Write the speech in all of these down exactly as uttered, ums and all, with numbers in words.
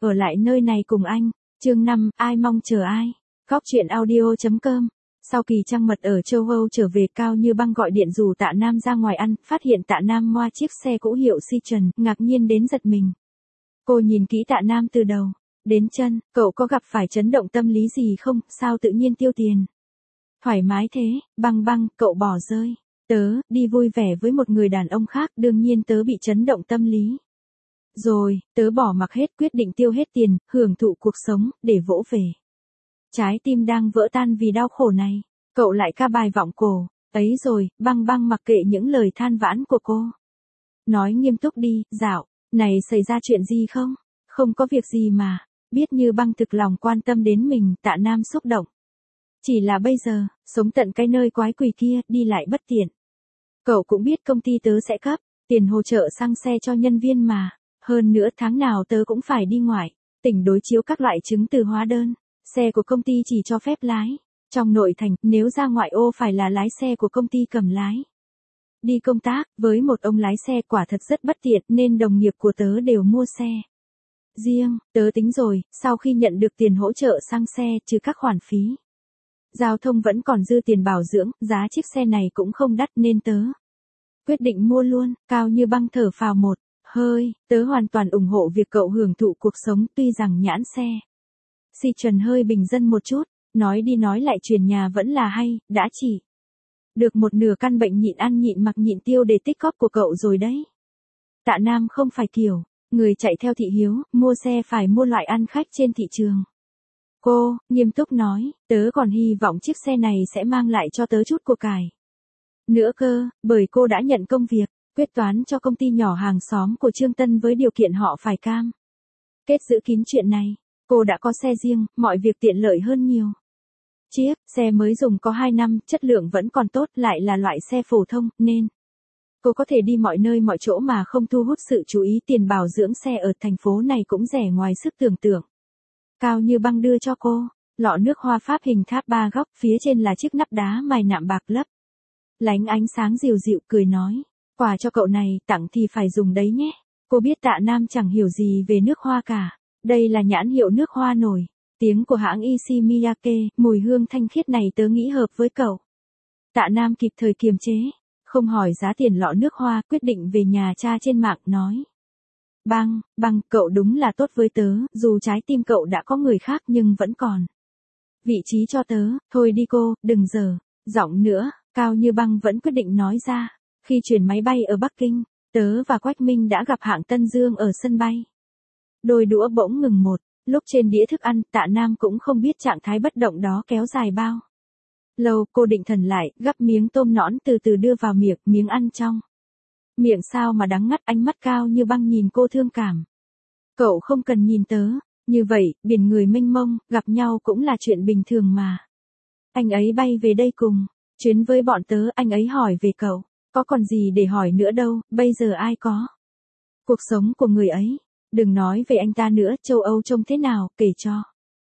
ở lại nơi này cùng anh. Chương năm, ai mong chờ ai. Góc truyện audio chấm com. Sau kỳ trăng mật ở châu Âu trở về, Cao Như Băng gọi điện rủ Tạ Nam ra ngoài ăn, phát hiện Tạ Nam moa chiếc xe cũ hiệu Citroen, ngạc nhiên đến giật mình. Cô nhìn kỹ Tạ Nam từ đầu đến chân, cậu có gặp phải chấn động tâm lý gì không, sao tự nhiên tiêu tiền? Thoải mái thế, Băng Băng, cậu bỏ rơi. Tớ, đi vui vẻ với một người đàn ông khác, đương nhiên tớ bị chấn động tâm lý. Rồi, tớ bỏ mặc hết, quyết định tiêu hết tiền, hưởng thụ cuộc sống, để vỗ về. Trái tim đang vỡ tan vì đau khổ này, cậu lại ca bài vọng cổ. Ấy rồi, Băng Băng mặc kệ những lời than vãn của cô. Nói nghiêm túc đi, dạo, này xảy ra chuyện gì không? Không có việc gì mà. Biết Như Băng thực lòng quan tâm đến mình, Tạ Nam xúc động. Chỉ là bây giờ, sống tận cái nơi quái quỷ kia, đi lại bất tiện. Cậu cũng biết công ty tớ sẽ cấp tiền hỗ trợ xăng xe cho nhân viên mà. Hơn nữa tháng nào tớ cũng phải đi ngoại tỉnh đối chiếu các loại chứng từ hóa đơn. Xe của công ty chỉ cho phép lái trong nội thành, nếu ra ngoại ô phải là lái xe của công ty cầm lái. Đi công tác, với một ông lái xe quả thật rất bất tiện, nên đồng nghiệp của tớ đều mua xe riêng. Tớ tính rồi, sau khi nhận được tiền hỗ trợ xăng xe, trừ các khoản phí giao thông vẫn còn dư tiền bảo dưỡng, giá chiếc xe này cũng không đắt nên tớ quyết định mua luôn. Cao Như Băng thở phào một hơi, tớ hoàn toàn ủng hộ việc cậu hưởng thụ cuộc sống, tuy rằng nhãn xe Citroen hơi bình dân một chút, nói đi nói lại chuyển nhà vẫn là hay, đã chỉ được một nửa căn bệnh nhịn ăn nhịn mặc nhịn tiêu để tích cóp của cậu rồi đấy. Tạ Nam không phải kiểu người chạy theo thị hiếu, mua xe phải mua loại ăn khách trên thị trường. Cô, nghiêm túc nói, tớ còn hy vọng chiếc xe này sẽ mang lại cho tớ chút của cải nữa cơ, bởi cô đã nhận công việc quyết toán cho công ty nhỏ hàng xóm của Trương Tân với điều kiện họ phải cam kết giữ kín chuyện này. Cô đã có xe riêng, mọi việc tiện lợi hơn nhiều. Chiếc xe mới dùng có hai năm, chất lượng vẫn còn tốt, lại là loại xe phổ thông, nên cô có thể đi mọi nơi mọi chỗ mà không thu hút sự chú ý. Tiền bảo dưỡng xe ở thành phố này cũng rẻ ngoài sức tưởng tượng. Cao Như Băng đưa cho cô lọ nước hoa Pháp hình tháp ba góc, phía trên là chiếc nắp đá mài nạm bạc lấp lánh ánh sáng dịu dịu, cười nói, quà cho cậu này, tặng thì phải dùng đấy nhé. Cô biết Tạ Nam chẳng hiểu gì về nước hoa cả. Đây là nhãn hiệu nước hoa nổi tiếng của hãng Issey Miyake, mùi hương thanh khiết này tớ nghĩ hợp với cậu. Tạ Nam kịp thời kiềm chế, không hỏi giá tiền lọ nước hoa, quyết định về nhà tra trên mạng, nói. Băng, Băng, cậu đúng là tốt với tớ, dù trái tim cậu đã có người khác nhưng vẫn còn vị trí cho tớ. Thôi đi cô, đừng giở giọng nữa. Cao Như Băng vẫn quyết định nói ra. Khi chuyển máy bay ở Bắc Kinh, tớ và Quách Minh đã gặp hãng Tân Dương ở sân bay. Đôi đũa bỗng ngừng một lúc trên đĩa thức ăn, Tạ Nam cũng không biết trạng thái bất động đó kéo dài bao lâu. Cô định thần lại, gắp miếng tôm nõn từ từ đưa vào miệng, miếng ăn trong miệng sao mà đắng ngắt. Ánh mắt Cao Như Băng nhìn cô thương cảm. Cậu không cần nhìn tớ như vậy, biển người mênh mông, gặp nhau cũng là chuyện bình thường mà. Anh ấy bay về đây cùng chuyến với bọn tớ, anh ấy hỏi về cậu, có còn gì để hỏi nữa đâu, bây giờ ai có cuộc sống của người ấy. Đừng nói về anh ta nữa, châu Âu trông thế nào, kể cho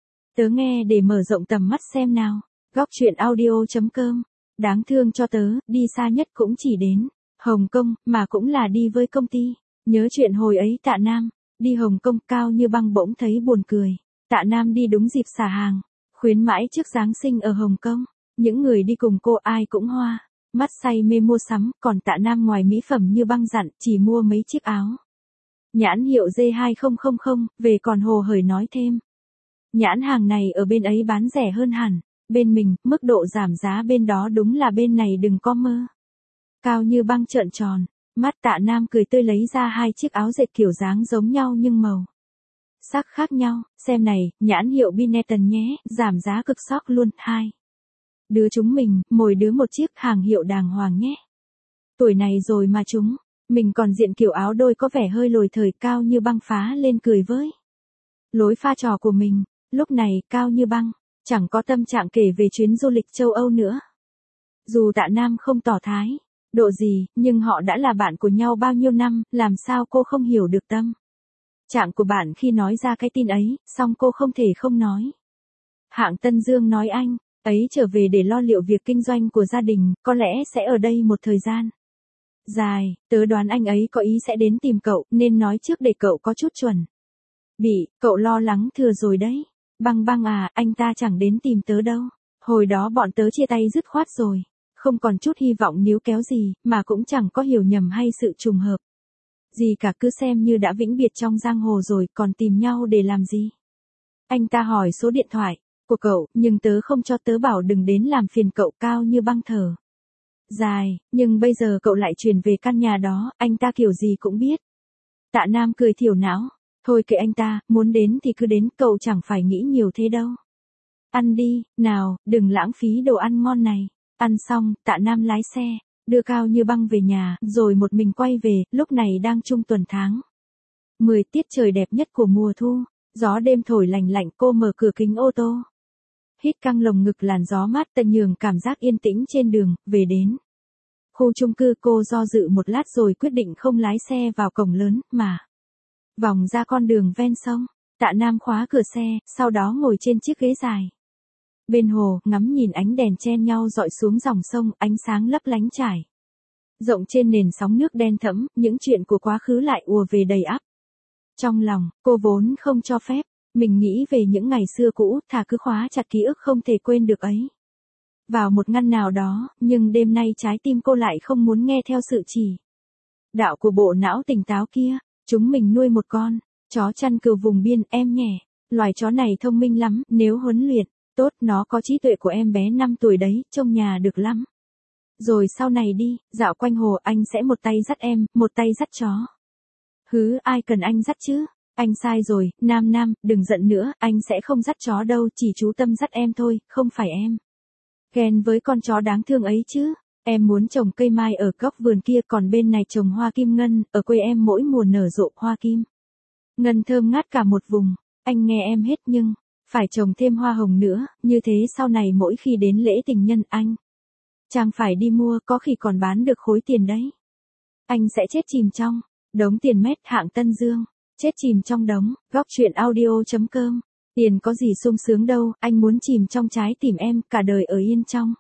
tớ nghe để mở rộng tầm mắt xem nào. Góc truyện audio chấm com. Đáng thương cho tớ, đi xa nhất cũng chỉ đến Hồng Kông, mà cũng là đi với công ty. Nhớ chuyện hồi ấy Tạ Nam đi Hồng Kông. Cao Như Băng bỗng thấy buồn cười. Tạ Nam đi đúng dịp xả hàng khuyến mãi trước Giáng sinh ở Hồng Kông. Những người đi cùng cô ai cũng hoa mắt say mê mua sắm, còn Tạ Nam ngoài mỹ phẩm như Băng dặn, chỉ mua mấy chiếc áo nhãn hiệu G hai không không không, về còn hồ hởi nói thêm. Nhãn hàng này ở bên ấy bán rẻ hơn hẳn bên mình, mức độ giảm giá bên đó đúng là bên này đừng có mơ. Cao Như Băng trợn tròn mắt. Tạ Nam cười tươi lấy ra hai chiếc áo dệt kiểu dáng giống nhau nhưng màu sắc khác nhau. Xem này, nhãn hiệu Benetton nhé, giảm giá cực sóc luôn. Hai đứa chúng mình, mỗi đứa một chiếc, hàng hiệu đàng hoàng nhé. Tuổi này rồi mà chúng mình còn diện kiểu áo đôi có vẻ hơi lồi thời. Cao Như Băng phá lên cười với lối pha trò của mình. Lúc này, Cao Như Băng chẳng có tâm trạng kể về chuyến du lịch châu Âu nữa. Dù Tạ Nam không tỏ thái độ gì, nhưng họ đã là bạn của nhau bao nhiêu năm, làm sao cô không hiểu được tâm trạng của bạn khi nói ra cái tin ấy, song cô không thể không nói. Hãng Tân Dương nói anh ấy trở về để lo liệu việc kinh doanh của gia đình, có lẽ sẽ ở đây một thời gian dài. Tớ đoán anh ấy có ý sẽ đến tìm cậu, nên nói trước để cậu có chút chuẩn Bị, cậu lo lắng thừa rồi đấy. Băng băng à, anh ta chẳng đến tìm tớ đâu. Hồi đó bọn tớ chia tay dứt khoát rồi. Không còn chút hy vọng níu kéo gì, mà cũng chẳng có hiểu nhầm hay sự trùng hợp. Gì cả, cứ xem như đã vĩnh biệt trong giang hồ rồi, còn tìm nhau để làm gì? Anh ta hỏi số điện thoại của cậu, nhưng tớ không cho, tớ bảo đừng đến làm phiền cậu. Cao Như Băng thở dài, nhưng bây giờ cậu lại chuyển về căn nhà đó, anh ta kiểu gì cũng biết. Tạ Nam cười thiểu não, thôi kệ anh ta, muốn đến thì cứ đến, cậu chẳng phải nghĩ nhiều thế đâu. Ăn đi, nào, đừng lãng phí đồ ăn ngon này. Ăn xong, Tạ Nam lái xe, đưa Cao Như Băng về nhà, rồi một mình quay về, lúc này đang trung tuần tháng mười, tiết trời đẹp nhất của mùa thu, gió đêm thổi lành lạnh, cô mở cửa kính ô tô. Hít căng lồng ngực làn gió mát tận nhường cảm giác yên tĩnh trên đường, về đến khu chung cư, cô do dự một lát rồi quyết định không lái xe vào cổng lớn, mà vòng ra con đường ven sông. Tạ Nam khóa cửa xe, sau đó ngồi trên chiếc ghế dài. Bên hồ, ngắm nhìn ánh đèn chen nhau dọi xuống dòng sông, ánh sáng lấp lánh trải rộng trên nền sóng nước đen thẫm, những chuyện của quá khứ lại ùa về đầy ắp. Trong lòng, cô vốn không cho phép mình nghĩ về những ngày xưa cũ, thà cứ khóa chặt ký ức không thể quên được ấy vào một ngăn nào đó, nhưng đêm nay trái tim cô lại không muốn nghe theo sự chỉ đạo của bộ não tỉnh táo kia. Chúng mình nuôi một con chó chăn cừu vùng biên, em nhỉ. Loài chó này thông minh lắm, nếu huấn luyện tốt, nó có trí tuệ của em bé năm tuổi đấy, trông nhà được lắm. Rồi sau này đi, dạo quanh hồ, anh sẽ một tay dắt em, một tay dắt chó. Hứ, ai cần anh dắt chứ? Anh sai rồi, Nam Nam, đừng giận nữa, anh sẽ không dắt chó đâu, chỉ chú Tâm dắt em thôi, không phải em ghen với con chó đáng thương ấy chứ. Em muốn trồng cây mai ở góc vườn kia, còn bên này trồng hoa kim ngân, ở quê em mỗi mùa nở rộ hoa kim ngân thơm ngát cả một vùng. Anh nghe em hết, nhưng phải trồng thêm hoa hồng nữa, như thế sau này mỗi khi đến lễ tình nhân anh chàng phải đi mua, có khi còn bán được khối tiền đấy. Anh sẽ chết chìm trong đống tiền mét hạng Tân Dương, chết chìm trong đống. Góc truyện audio chấm com. Tiền có gì sung sướng đâu, anh muốn chìm trong trái tim em, cả đời ở yên trong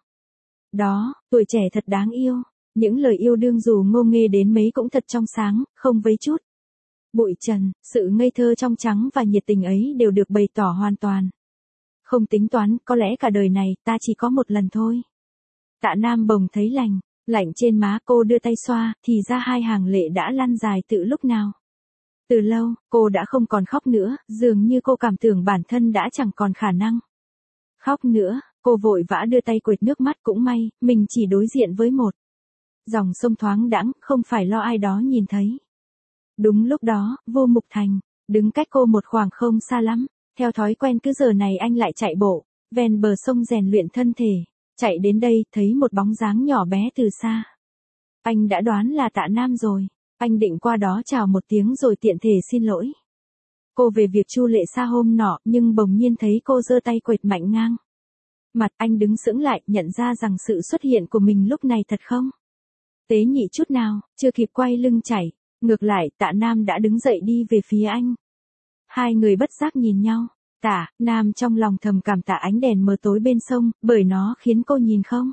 đó. Tuổi trẻ thật đáng yêu, những lời yêu đương dù ngô nghê đến mấy cũng thật trong sáng, không vấy chút bụi trần. Sự ngây thơ trong trắng và nhiệt tình ấy đều được bày tỏ hoàn toàn không tính toán, có lẽ cả đời này ta chỉ có một lần thôi. Tạ Nam bỗng thấy lành lạnh trên má, cô đưa tay xoa, thì ra hai hàng lệ đã lăn dài từ lúc nào. Từ lâu, cô đã không còn khóc nữa, dường như cô cảm tưởng bản thân đã chẳng còn khả năng khóc nữa. Cô vội vã đưa tay quệt nước mắt, cũng may, mình chỉ đối diện với một dòng sông thoáng đãng, không phải lo ai đó nhìn thấy. Đúng lúc đó, Vô Mục Thành đứng cách cô một khoảng không xa lắm. Theo thói quen cứ giờ này anh lại chạy bộ ven bờ sông rèn luyện thân thể. Chạy đến đây, thấy một bóng dáng nhỏ bé từ xa. Anh đã đoán là Tạ Nam rồi. Anh định qua đó chào một tiếng rồi tiện thể xin lỗi cô về việc Chu Lệ Sa hôm nọ, nhưng bỗng nhiên thấy cô giơ tay quệt mạnh ngang mặt. Anh đứng sững lại, nhận ra rằng sự xuất hiện của mình lúc này thật không tế nhị chút nào. Chưa kịp quay lưng chạy ngược lại, Tạ Nam đã đứng dậy đi về phía anh. Hai người bất giác nhìn nhau. Tạ Nam trong lòng thầm cảm tạ ánh đèn mờ tối bên sông, bởi nó khiến cô nhìn không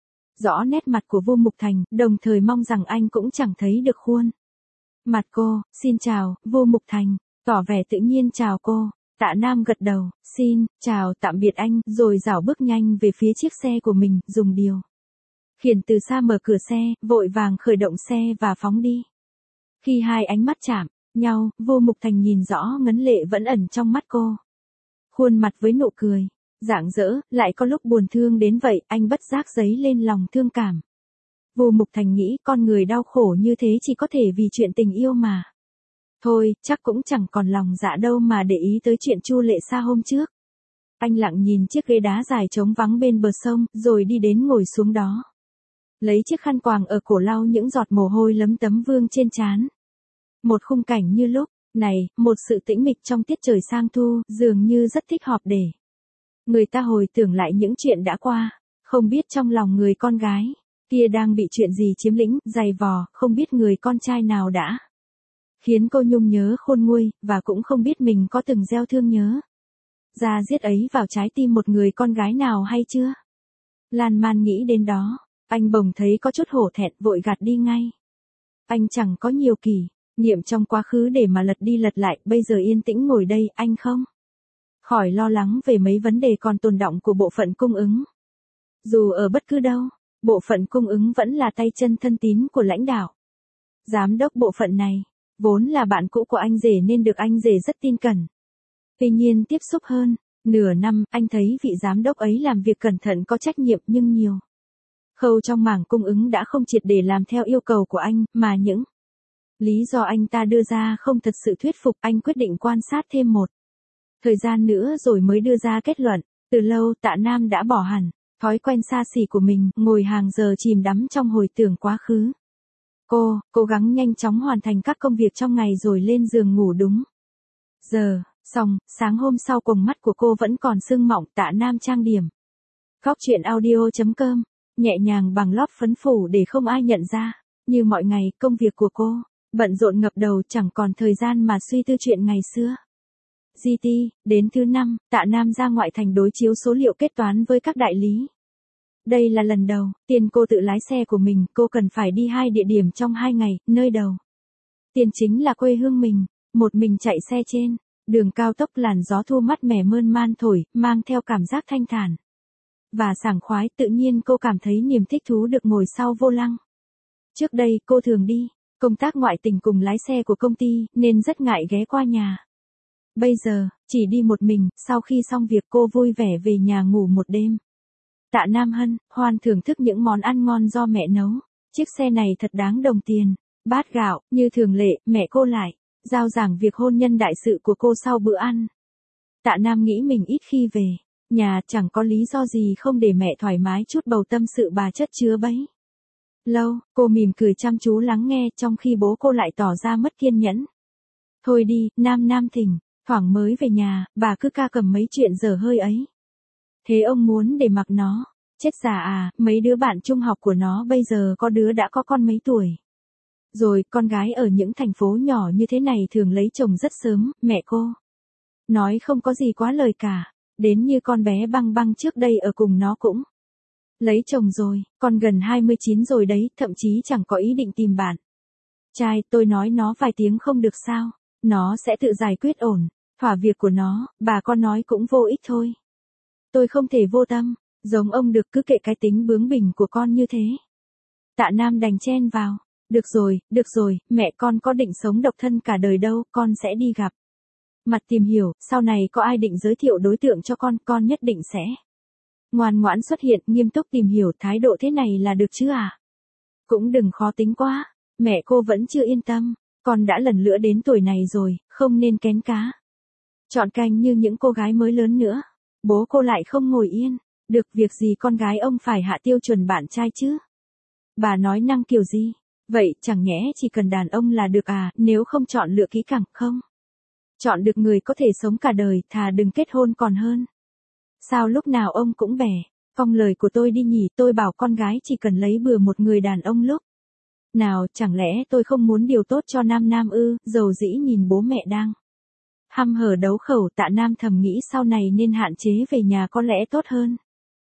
rõ nét mặt của Vô Mục Thành, đồng thời mong rằng anh cũng chẳng thấy được khuôn mặt cô. Xin chào, Vô Mục Thành, tỏ vẻ tự nhiên chào cô. Tạ Nam gật đầu, xin chào, tạm biệt anh, rồi rảo bước nhanh về phía chiếc xe của mình, dùng điều khiển từ xa mở cửa xe, vội vàng khởi động xe và phóng đi. Khi hai ánh mắt chạm nhau, Vô Mục Thành nhìn rõ ngấn lệ vẫn ẩn trong mắt cô. Khuôn mặt với nụ cười rạng rỡ, lại có lúc buồn thương đến vậy, anh bất giác dấy lên lòng thương cảm. Vô Mục Thành nghĩ con người đau khổ như thế chỉ có thể vì chuyện tình yêu mà. Thôi, chắc cũng chẳng còn lòng dạ đâu mà để ý tới chuyện Chu Lệ Sa hôm trước. Anh lặng nhìn chiếc ghế đá dài trống vắng bên bờ sông, rồi đi đến ngồi xuống đó. Lấy chiếc khăn quàng ở cổ lau những giọt mồ hôi lấm tấm vương trên trán. Một khung cảnh như lúc này, một sự tĩnh mịch trong tiết trời sang thu, dường như rất thích hợp để người ta hồi tưởng lại những chuyện đã qua. Không biết trong lòng người con gái kia đang bị chuyện gì chiếm lĩnh, dày vò, không biết người con trai nào đã khiến cô nhung nhớ khôn nguôi, và cũng không biết mình có từng gieo thương nhớ ra giết ấy vào trái tim một người con gái nào hay chưa. Lan man nghĩ đến đó, anh bỗng thấy có chút hổ thẹn, vội gạt đi ngay. Anh chẳng có nhiều kỷ Nghiệm trong quá khứ để mà lật đi lật lại, bây giờ yên tĩnh ngồi đây, anh không khỏi lo lắng về mấy vấn đề còn tồn đọng của bộ phận cung ứng. Dù ở bất cứ đâu, bộ phận cung ứng vẫn là tay chân thân tín của lãnh đạo. Giám đốc bộ phận này, vốn là bạn cũ của anh rể nên được anh rể rất tin cẩn. Tuy nhiên tiếp xúc hơn nửa năm, anh thấy vị giám đốc ấy làm việc cẩn thận có trách nhiệm nhưng nhiều khâu trong mảng cung ứng đã không triệt để làm theo yêu cầu của anh, mà những lý do anh ta đưa ra không thật sự thuyết phục. Anh quyết định quan sát thêm một thời gian nữa rồi mới đưa ra kết luận. Từ lâu Tạ Nam đã bỏ hẳn thói quen xa xỉ của mình, ngồi hàng giờ chìm đắm trong hồi tưởng quá khứ. Cô, cố gắng nhanh chóng hoàn thành các công việc trong ngày rồi lên giường ngủ đúng giờ. Xong, sáng hôm sau quầng mắt của cô vẫn còn sưng mọng. Tạ Nam trang điểm. Góc truyện audio chấm com, nhẹ nhàng bằng lót phấn phủ để không ai nhận ra. Như mọi ngày, công việc của cô bận rộn ngập đầu, chẳng còn thời gian mà suy tư chuyện ngày xưa. giê tê, đến thứ năm, Tạ Nam ra ngoại thành đối chiếu số liệu kết toán với các đại lý. Đây là lần đầu tiên cô tự lái xe của mình, cô cần phải đi hai địa điểm trong hai ngày, nơi đầu tiên chính là quê hương mình. Một mình chạy xe trên đường cao tốc, làn gió thu mát mẻ mơn man thổi, mang theo cảm giác thanh thản và sảng khoái. Tự nhiên cô cảm thấy niềm thích thú được ngồi sau vô lăng. Trước đây cô thường đi công tác ngoại tỉnh cùng lái xe của công ty, nên rất ngại ghé qua nhà. Bây giờ, chỉ đi một mình, sau khi xong việc cô vui vẻ về nhà ngủ một đêm. Tạ Nam hân hoan thưởng thức những món ăn ngon do mẹ nấu. Chiếc xe này thật đáng đồng tiền. Bát gạo, như thường lệ, mẹ cô lại giao giảng việc hôn nhân đại sự của cô sau bữa ăn. Tạ Nam nghĩ mình ít khi về nhà, chẳng có lý do gì không để mẹ thoải mái chút bầu tâm sự bà chất chứa bấy lâu. Cô mỉm cười chăm chú lắng nghe, trong khi bố cô lại tỏ ra mất kiên nhẫn. Thôi đi, Nam Nam thỉnh thoảng mới về nhà, bà cứ ca cầm mấy chuyện dở hơi ấy. Thế ông muốn để mặc nó chết già à? Mấy đứa bạn trung học của nó bây giờ có đứa đã có con mấy tuổi rồi. Con gái ở những thành phố nhỏ như thế này thường lấy chồng rất sớm. Mẹ cô nói không có gì quá lời cả. Đến như con bé Băng Băng trước đây ở cùng nó cũng lấy chồng rồi, con gần hai mươi chín rồi đấy, thậm chí chẳng có ý định tìm bạn trai. Tôi nói nó vài tiếng không được sao, nó sẽ tự giải quyết ổn thỏa việc của nó. Bà con nói cũng vô ích thôi. Tôi không thể vô tâm giống ông được, cứ kệ cái tính bướng bỉnh của con như thế. Tạ Nam đành chen vào. Được rồi, được rồi, mẹ con có định sống độc thân cả đời đâu, con sẽ đi gặp mặt tìm hiểu, sau này có ai định giới thiệu đối tượng cho con, con nhất định sẽ ngoan ngoãn xuất hiện, nghiêm túc tìm hiểu. Thái độ thế này là được chứ à? Cũng đừng khó tính quá. Mẹ cô vẫn chưa yên tâm. Con đã lần lữa đến tuổi này rồi, không nên kén cá chọn canh như những cô gái mới lớn nữa. Bố cô lại không ngồi yên. Được, việc gì con gái ông phải hạ tiêu chuẩn bạn trai chứ? Bà nói năng kiểu gì? Vậy chẳng nhẽ chỉ cần đàn ông là được à? Nếu không chọn lựa kỹ càng, không chọn được người có thể sống cả đời, thà đừng kết hôn còn hơn. Sao lúc nào ông cũng bẻ cong lời của tôi đi nhỉ? Tôi bảo con gái chỉ cần lấy bừa một người đàn ông lúc nào, chẳng lẽ tôi không muốn điều tốt cho Nam Nam ư? Dầu dĩ nhìn bố mẹ đang hăm hở đấu khẩu, Tạ Nam thầm nghĩ sau này nên hạn chế về nhà có lẽ tốt hơn.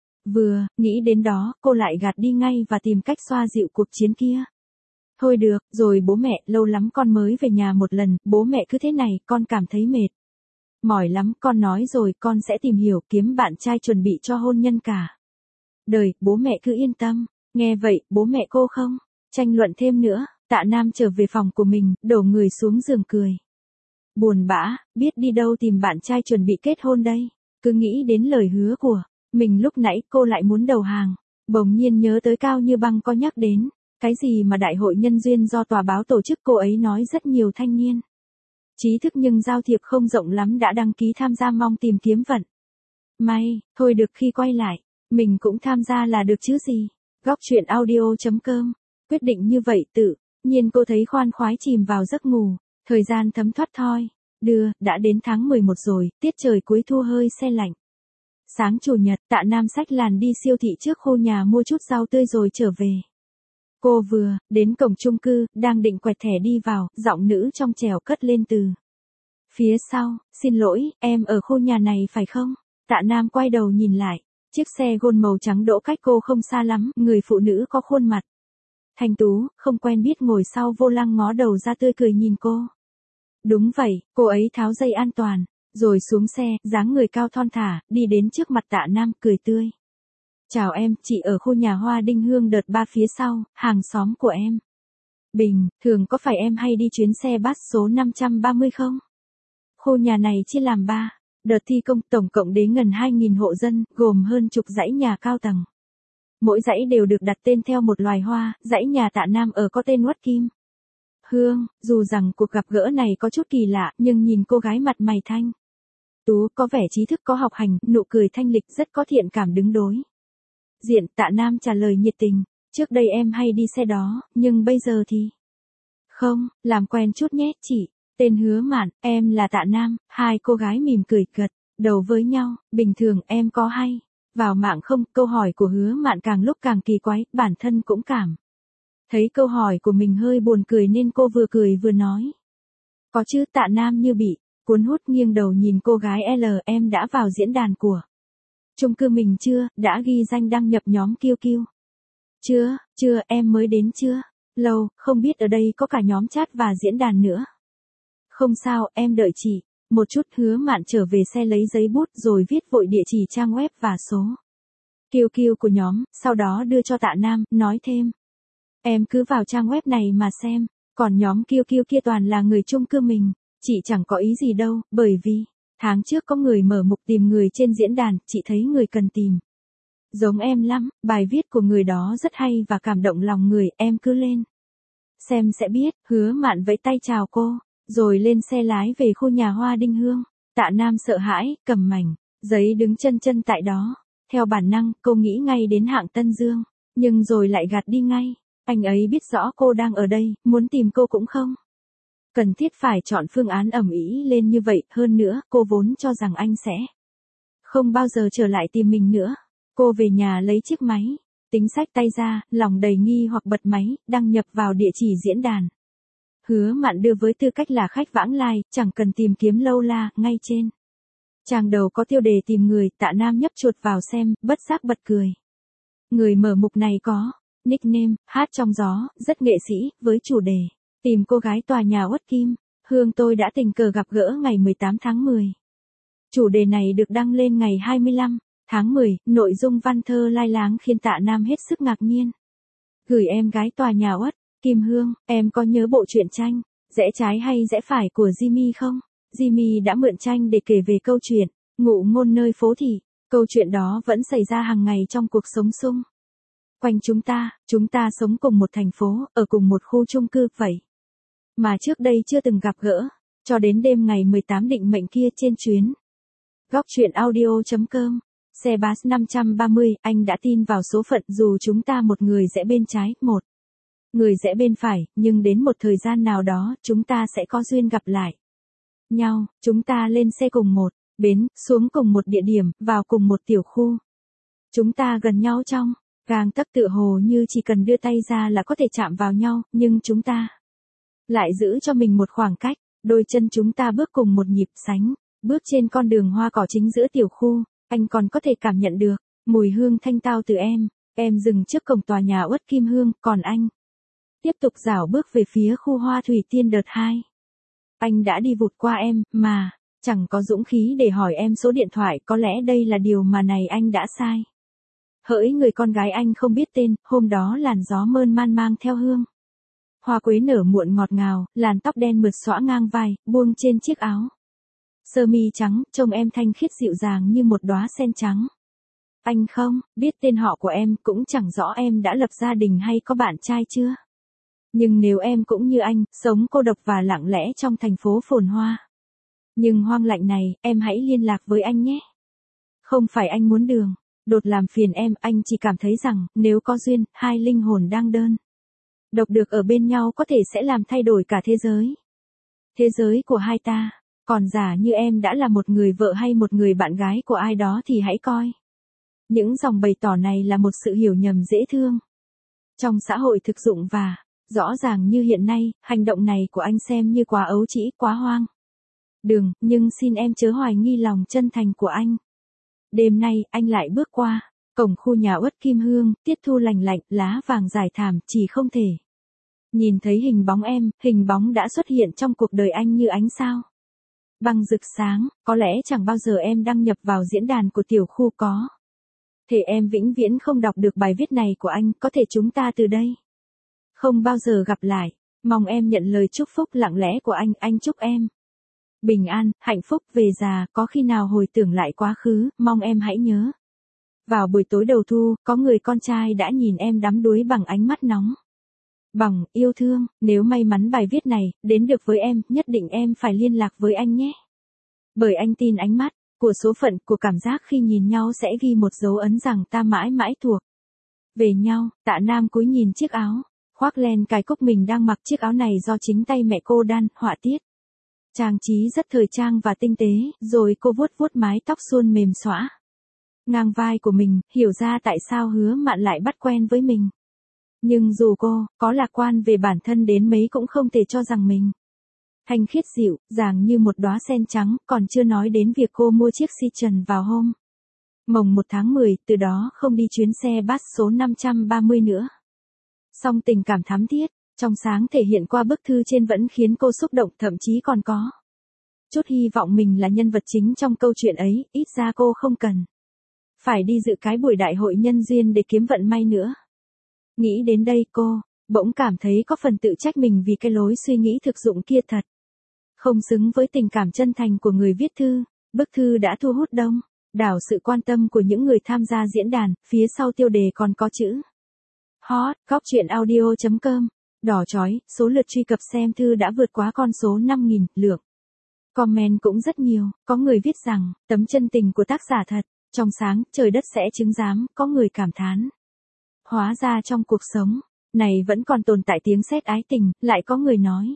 Vừa nghĩ đến đó, cô lại gạt đi ngay và tìm cách xoa dịu cuộc chiến kia. Thôi được rồi bố mẹ, lâu lắm con mới về nhà một lần, bố mẹ cứ thế này, con cảm thấy mệt mỏi lắm. Con nói rồi, con sẽ tìm hiểu kiếm bạn trai chuẩn bị cho hôn nhân cả đời, bố mẹ cứ yên tâm. Nghe vậy, bố mẹ cô không tranh luận thêm nữa. Tạ Nam trở về phòng của mình, đổ người xuống giường cười buồn bã, biết đi đâu tìm bạn trai chuẩn bị kết hôn đây. Cứ nghĩ đến lời hứa của mình lúc nãy, cô lại muốn đầu hàng. Bỗng nhiên nhớ tới Cao Như Băng có nhắc đến cái gì mà đại hội nhân duyên do tòa báo tổ chức. Cô ấy nói rất nhiều thanh niên trí thức nhưng giao thiệp không rộng lắm đã đăng ký tham gia, mong tìm kiếm vận may. Thôi được, khi quay lại mình cũng tham gia là được chứ gì. Góc truyện audio chấm com. Quyết định như vậy tự nhiên cô thấy khoan khoái chìm vào giấc ngủ. Thời gian thấm thoát thoi đưa, đã đến tháng mười một rồi, tiết trời cuối thu hơi se lạnh. Sáng chủ nhật, Tạ Nam xách làn đi siêu thị trước khu nhà mua chút rau tươi rồi trở về. Cô vừa đến cổng chung cư, đang định quẹt thẻ đi vào, giọng nữ trong trẻo cất lên từ phía sau. Xin lỗi, em ở khu nhà này phải không? Tạ Nam quay đầu nhìn lại. Chiếc xe Gôn màu trắng đỗ cách cô không xa lắm. Người phụ nữ có khuôn mặt Thanh tú, không quen biết ngồi sau vô lăng ngó đầu ra tươi cười nhìn cô. Đúng vậy, cô ấy tháo dây an toàn, rồi xuống xe, dáng người cao thon thả, đi đến trước mặt Tạ Nam, cười tươi. Chào em, chị ở khu nhà hoa Đinh Hương đợt ba phía sau, hàng xóm của em. Bình, thường có phải em hay đi chuyến xe bus số năm trăm ba mươi không? Khu nhà này chia làm ba, đợt thi công tổng cộng đến gần hai nghìn hộ dân, gồm hơn chục dãy nhà cao tầng. Mỗi dãy đều được đặt tên theo một loài hoa, dãy nhà Tạ Nam ở có tên Uất Kim Hương, dù rằng cuộc gặp gỡ này có chút kỳ lạ, nhưng nhìn cô gái mặt mày thanh tú, có vẻ trí thức có học hành, nụ cười thanh lịch rất có thiện cảm đứng đối diện. Tạ Nam trả lời nhiệt tình, trước đây em hay đi xe đó, nhưng bây giờ thì... Không, làm quen chút nhé chị, tên Hứa Mạn, em là Tạ Nam. Hai cô gái mỉm cười gật đầu với nhau. Bình thường em có hay vào mạng không? Câu hỏi của Hứa Mạn càng lúc càng kỳ quái, bản thân cũng cảm thấy câu hỏi của mình hơi buồn cười nên cô vừa cười vừa nói. Có chứ. Tạ Nam như bị cuốn hút nghiêng đầu nhìn cô gái L. Em đã vào diễn đàn của chung cư mình chưa? Đã ghi danh đăng nhập nhóm Q Q? Chưa, chưa, em mới đến chưa lâu, không biết ở đây có cả nhóm chat và diễn đàn nữa. Không sao, em đợi chị một chút. Hứa Mạn trở về xe lấy giấy bút rồi viết vội địa chỉ trang web và số Q Q của nhóm, sau đó đưa cho Tạ Nam, nói thêm. Em cứ vào trang web này mà xem, còn nhóm Q Q kia toàn là người chung cư mình, chị chẳng có ý gì đâu, bởi vì tháng trước có người mở mục tìm người trên diễn đàn, chị thấy người cần tìm giống em lắm, bài viết của người đó rất hay và cảm động lòng người, em cứ lên xem sẽ biết. Hứa Mạn vẫy tay chào cô, rồi lên xe lái về khu nhà hoa Đinh Hương. Tạ Nam sợ hãi, cầm mảnh giấy đứng chân chân tại đó. Theo bản năng, cô nghĩ ngay đến hạng Tân Dương, nhưng rồi lại gạt đi ngay. Anh ấy biết rõ cô đang ở đây, muốn tìm cô cũng không cần thiết phải chọn phương án ầm ĩ lên như vậy. Hơn nữa, cô vốn cho rằng anh sẽ không bao giờ trở lại tìm mình nữa. Cô về nhà lấy chiếc máy tính xách tay ra, lòng đầy nghi hoặc bật máy, đăng nhập vào địa chỉ diễn đàn. Hứa Mạn đưa với tư cách là khách vãng lai, chẳng cần tìm kiếm lâu la, ngay trên trang đầu có tiêu đề tìm người. Tạ Nam nhấp chuột vào xem, bất giác bật cười. Người mở mục này có nickname, hát trong gió, rất nghệ sĩ, với chủ đề tìm cô gái tòa nhà Uất Kim Hương tôi đã tình cờ gặp gỡ ngày mười tám tháng mười. Chủ đề này được đăng lên ngày hai mươi lăm tháng mười, nội dung văn thơ lai láng khiến Tạ Nam hết sức ngạc nhiên. Gửi em gái tòa nhà Uất Kim Hương, em có nhớ bộ truyện tranh Rẽ trái hay rẽ phải của Jimmy không? Jimmy đã mượn tranh để kể về câu chuyện ngụ ngôn nơi phố thị. Câu chuyện đó vẫn xảy ra hàng ngày trong cuộc sống xung quanh chúng ta. Chúng ta sống cùng một thành phố, ở cùng một khu chung cư vậy mà trước đây chưa từng gặp gỡ, cho đến đêm ngày mười tám định mệnh kia trên chuyến góc truyện audio chấm com. Xe bus năm trăm ba mươi, anh đã tin vào số phận, dù chúng ta một người rẽ bên trái, một người rẽ bên phải, nhưng đến một thời gian nào đó, chúng ta sẽ có duyên gặp lại nhau. Chúng ta lên xe cùng một bến, xuống cùng một địa điểm, vào cùng một tiểu khu. Chúng ta gần nhau trong gang tấc, tựa hồ như chỉ cần đưa tay ra là có thể chạm vào nhau, nhưng chúng ta lại giữ cho mình một khoảng cách. Đôi chân chúng ta bước cùng một nhịp sánh, bước trên con đường hoa cỏ chính giữa tiểu khu. Anh còn có thể cảm nhận được mùi hương thanh tao từ em. Em dừng trước cổng tòa nhà Uất Kim Hương, còn anh tiếp tục dảo bước về phía khu hoa Thủy Tiên đợt hai. Anh đã đi vụt qua em, mà chẳng có dũng khí để hỏi em số điện thoại. Có lẽ đây là điều mà này anh đã sai. Hỡi người con gái anh không biết tên, hôm đó làn gió mơn man mang theo hương hoa quế nở muộn ngọt ngào, làn tóc đen mượt xõa ngang vai, buông trên chiếc áo sơ mi trắng, trông em thanh khiết dịu dàng như một đóa sen trắng. Anh không biết tên họ của em, cũng chẳng rõ em đã lập gia đình hay có bạn trai chưa. Nhưng nếu em cũng như anh, sống cô độc và lặng lẽ trong thành phố phồn hoa nhưng hoang lạnh này, em hãy liên lạc với anh nhé. Không phải anh muốn đường đột làm phiền em, anh chỉ cảm thấy rằng, nếu có duyên, hai linh hồn đang đơn độc được ở bên nhau có thể sẽ làm thay đổi cả thế giới. Thế giới của hai ta. Còn giả như em đã là một người vợ hay một người bạn gái của ai đó thì hãy coi những dòng bày tỏ này là một sự hiểu nhầm dễ thương. Trong xã hội thực dụng và rõ ràng như hiện nay, hành động này của anh xem như quá ấu trĩ, quá hoang đường, nhưng xin em chớ hoài nghi lòng chân thành của anh. Đêm nay, anh lại bước qua Cổng khu nhà Uất Kim Hương, tiết thu lành lạnh, lá vàng rải thảm, chỉ không thể nhìn thấy hình bóng em, hình bóng đã xuất hiện trong cuộc đời anh như ánh sao băng rực sáng, có lẽ chẳng bao giờ em đăng nhập vào diễn đàn của tiểu khu có thể em vĩnh viễn không đọc được bài viết này của anh, có thể chúng ta từ đây không bao giờ gặp lại. Mong em nhận lời chúc phúc lặng lẽ của anh, anh chúc em bình an, hạnh phúc về già, có khi nào hồi tưởng lại quá khứ, mong em hãy nhớ. Vào buổi tối đầu thu, có người con trai đã nhìn em đắm đuối bằng ánh mắt nóng bằng yêu thương, nếu may mắn bài viết này đến được với em, nhất định em phải liên lạc với anh nhé. Bởi anh tin ánh mắt của số phận, của cảm giác khi nhìn nhau sẽ ghi một dấu ấn rằng ta mãi mãi thuộc về nhau. Tạ Nam cúi nhìn chiếc áo khoác len cài cúc mình đang mặc, chiếc áo này do chính tay mẹ cô đan, họa tiết trang trí rất thời trang và tinh tế, rồi cô vuốt vuốt mái tóc suôn mềm xõa ngang vai của mình, hiểu ra tại sao Hứa Mạn lại bắt quen với mình. Nhưng dù cô có lạc quan về bản thân đến mấy cũng không thể cho rằng mình thanh khiết dịu dàng như một đóa sen trắng, còn chưa nói đến việc cô mua chiếc Citroen vào hôm mồng một tháng mười, từ đó không đi chuyến xe bus số năm trăm ba mươi nữa. Song tình cảm thắm thiết trong sáng thể hiện qua bức thư trên vẫn khiến cô xúc động, thậm chí còn có chút hy vọng mình là nhân vật chính trong câu chuyện ấy, ít ra cô không cần phải đi dự cái buổi đại hội nhân duyên để kiếm vận may nữa. Nghĩ đến đây cô bỗng cảm thấy có phần tự trách mình vì cái lối suy nghĩ thực dụng kia thật không xứng với tình cảm chân thành của người viết thư. Bức thư đã thu hút đông đảo sự quan tâm của những người tham gia diễn đàn, phía sau tiêu đề còn có chữ hot. Góc truyện audio chấm com đỏ chói, số lượt truy cập xem thư đã vượt quá con số năm nghìn lượng. Comment cũng rất nhiều, có người viết rằng tấm chân tình của tác giả thật trong sáng, trời đất sẽ chứng giám, có người cảm thán hóa ra trong cuộc sống này vẫn còn tồn tại tiếng sét ái tình, lại có người nói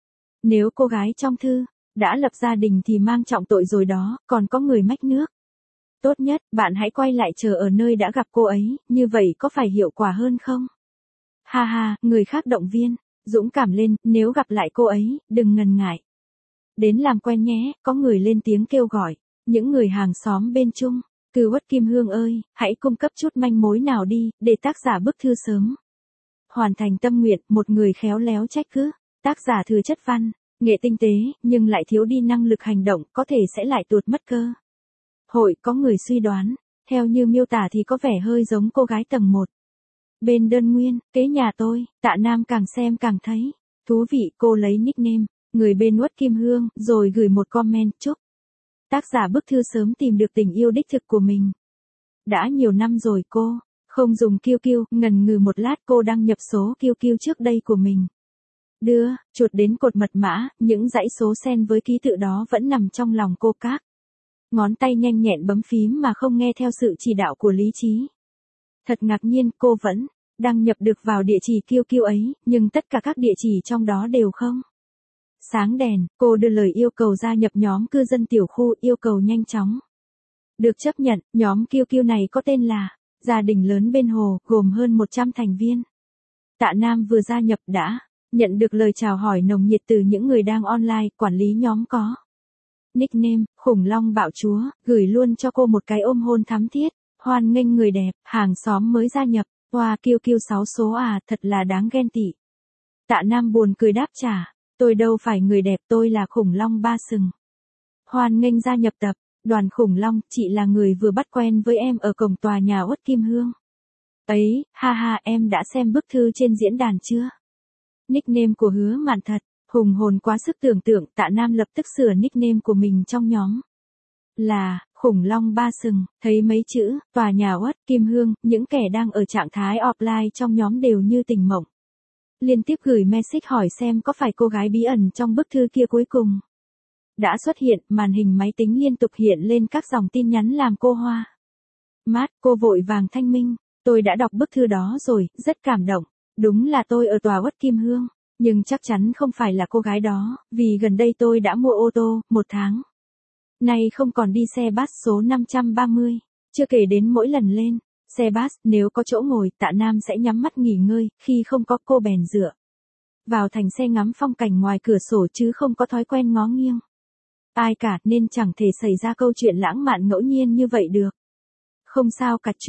nếu cô gái trong thư đã lập gia đình thì mang trọng tội rồi đó, còn có người mách nước tốt nhất bạn hãy quay lại chờ ở nơi đã gặp cô ấy, như vậy có phải hiệu quả hơn không? Ha ha, người khác động viên dũng cảm lên, nếu gặp lại cô ấy đừng ngần ngại đến làm quen nhé. Có người lên tiếng kêu gọi những người hàng xóm bên chung cư Uất Kim Hương ơi, hãy cung cấp chút manh mối nào đi để tác giả bức thư sớm hoàn thành tâm nguyện. Một người khéo léo trách cứ tác giả thừa chất văn nghệ tinh tế nhưng lại thiếu đi năng lực hành động, có thể sẽ lại tuột mất cơ hội. Có người suy đoán theo như miêu tả thì có vẻ hơi giống cô gái tầng một bên đơn nguyên kế nhà tôi. Tạ Nam càng xem càng thấy thú vị, cô lấy nickname người bên Uất Kim Hương rồi gửi một comment chúc tác giả bức thư sớm tìm được tình yêu đích thực của mình. Đã nhiều năm rồi cô không dùng kiu kiu, ngần ngừ một lát cô đăng nhập số kiu kiu trước đây của mình. Đưa chuột đến cột mật mã, những dãy số sen với ký tự đó vẫn nằm trong lòng cô, các ngón tay nhanh nhẹn bấm phím mà không nghe theo sự chỉ đạo của lý trí. Thật ngạc nhiên, cô vẫn đăng nhập được vào địa chỉ kiu kiu ấy, nhưng tất cả các địa chỉ trong đó đều không sáng đèn. Cô đưa lời yêu cầu gia nhập nhóm cư dân tiểu khu, yêu cầu nhanh chóng được chấp nhận. Nhóm kiu kiu này có tên là Gia đình lớn bên hồ, gồm hơn một trăm thành viên. Tạ Nam vừa gia nhập đã nhận được lời chào hỏi nồng nhiệt từ những người đang online. Quản lý nhóm có nickname Khủng Long Bạo Chúa gửi luôn cho cô một cái ôm hôn thắm thiết. Hoan nghênh người đẹp, hàng xóm mới gia nhập. Hoa, kiu kiu sáu số à, thật là đáng ghen tị. Tạ Nam buồn cười đáp trả, tôi đâu phải người đẹp, tôi là Khủng Long ba sừng. Hoan nghênh gia nhập tập đoàn Khủng Long, chị là người vừa bắt quen với em ở cổng tòa nhà Uất Kim Hương ấy, ha ha. Em đã xem bức thư trên diễn đàn chưa? Nickname của Hứa Mạn thật hùng hồn quá sức tưởng tượng. Tạ Nam lập tức sửa nickname của mình trong nhóm là Khủng Long ba sừng. Thấy mấy chữ tòa nhà Uất Kim Hương, những kẻ đang ở trạng thái offline trong nhóm đều như tỉnh mộng, liên tiếp gửi message hỏi xem có phải cô gái bí ẩn trong bức thư kia cuối cùng đã xuất hiện. Màn hình máy tính liên tục hiện lên các dòng tin nhắn làm cô hoa mát. Cô vội vàng thanh minh, tôi đã đọc bức thư đó rồi, rất cảm động. Đúng là tôi ở tòa Uất Kim Hương, nhưng chắc chắn không phải là cô gái đó, vì gần đây tôi đã mua ô tô, một tháng nay không còn đi xe bus số năm trăm ba mươi. Chưa kể đến mỗi lần lên xe bus, nếu có chỗ ngồi, Tạ Nam sẽ nhắm mắt nghỉ ngơi, khi không có cô bèn dựa vào thành xe ngắm phong cảnh ngoài cửa sổ chứ không có thói quen ngó nghiêng ai cả, nên chẳng thể xảy ra câu chuyện lãng mạn ngẫu nhiên như vậy được. Không sao cả, chuyện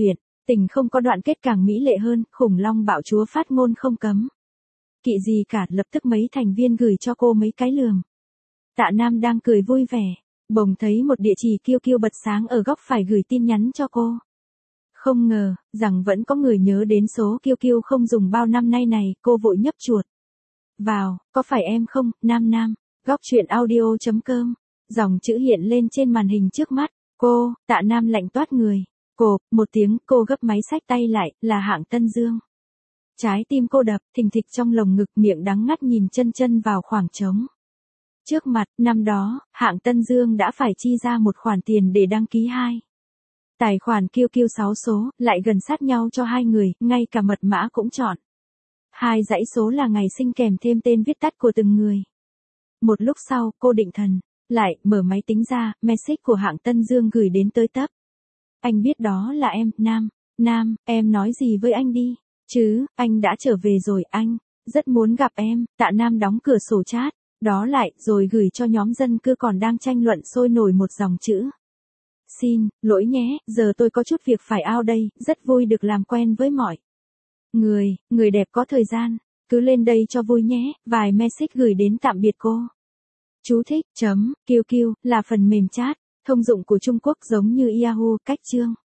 Tình không có đoạn kết càng mỹ lệ hơn, khủng long bạo chúa phát ngôn không cấm. Kỵ gì cả, lập tức mấy thành viên gửi cho cô mấy cái lườm. Tạ Nam đang cười vui vẻ, bỗng thấy một địa chỉ kiêu kiêu bật sáng ở góc phải gửi tin nhắn cho cô. Không ngờ, rằng vẫn có người nhớ đến số kiêu kiêu không dùng bao năm nay này, cô vội nhấp chuột. Vào, có phải em không, Nam Nam, góc chuyện audio chấm com. Dòng chữ hiện lên trên màn hình trước mắt, cô, Tạ Nam lạnh toát người. Cộp, một tiếng, cô gấp máy xách tay lại, là Hạng Tân Dương. Trái tim cô đập, thình thịch trong lồng ngực, miệng đắng ngắt nhìn chân chân vào khoảng trống. Trước mặt, năm đó, Hạng Tân Dương đã phải chi ra một khoản tiền để đăng ký hai tài khoản kiêu kiêu sáu số, lại gần sát nhau cho hai người, ngay cả mật mã cũng chọn. Hai dãy số là ngày sinh kèm thêm tên viết tắt của từng người. Một lúc sau, cô định thần, lại, mở máy tính ra, message của Hạng Tân Dương gửi đến tới tấp. Anh biết đó là em, Nam, Nam, em nói gì với anh đi, chứ, anh đã trở về rồi, anh, rất muốn gặp em. Tạ Nam đóng cửa sổ chat, đó lại, rồi gửi cho nhóm dân cư còn đang tranh luận sôi nổi một dòng chữ. Xin, lỗi nhé, giờ tôi có chút việc phải out đây, rất vui được làm quen với mọi người, người đẹp có thời gian, cứ lên đây cho vui nhé, vài message gửi đến tạm biệt cô. Chú thích, chấm, kiu kiu, là phần mềm chat thông dụng của Trung Quốc giống như Yahoo, cách chương.